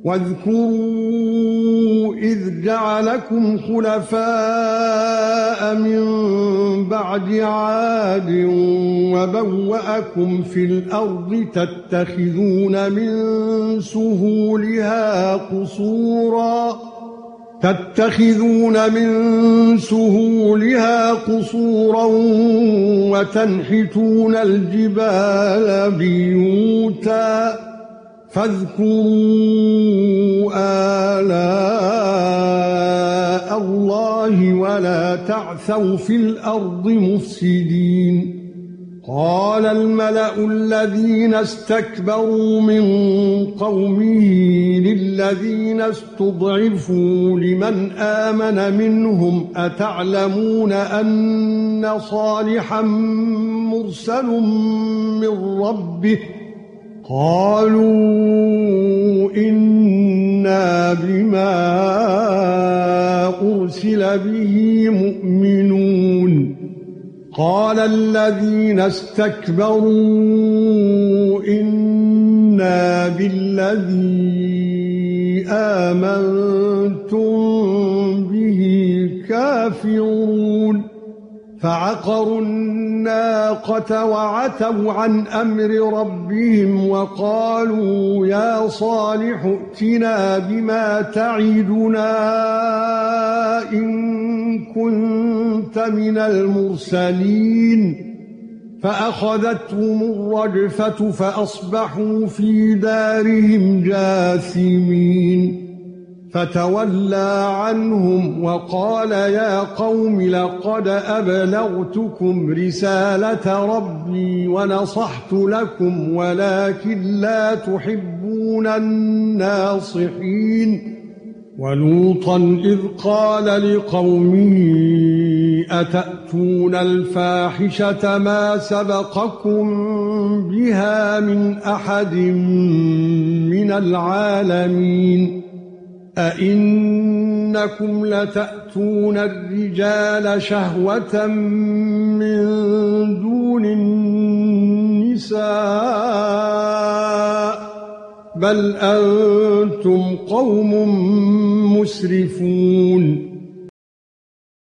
واذكروا إذ جعلكم خلفاء من بعد عاد وبوأكم في الأرض تتخذون من سهولها قصورا وتنحتون الجبال بيوتا فاذكروا آلاء الله ولا تعثوا في الأرض مفسدين. قال الملأ الذين استكبروا من قومه للذين استضعفوا لمن آمن منهم أتعلمون أن صالحا مرسل من ربه قالوا إنا بما أرسل به مؤمنون. قال الذين استكبروا إنا بالذي آمنتم به كافرون. فعقروا الناقة وعتوا عن أمر ربهم وقالوا يا صالح ائتنا بما تعدنا إن كنت من المرسلين. فأخذتهم الرجفة فأصبحوا في دارهم جاثمين. فتولى عنهم وقال يا قوم لقد أبلغتكم رسالة ربي ونصحت لكم ولكن لا تحبون الناصحين. ولوطا إذ قال لقومه أتأتون الفاحشة ما سبقكم بها من أحد من العالمين. أئنكم لتأتون الرجال شهوة من دون النساء بل أنتم قوم مسرفون.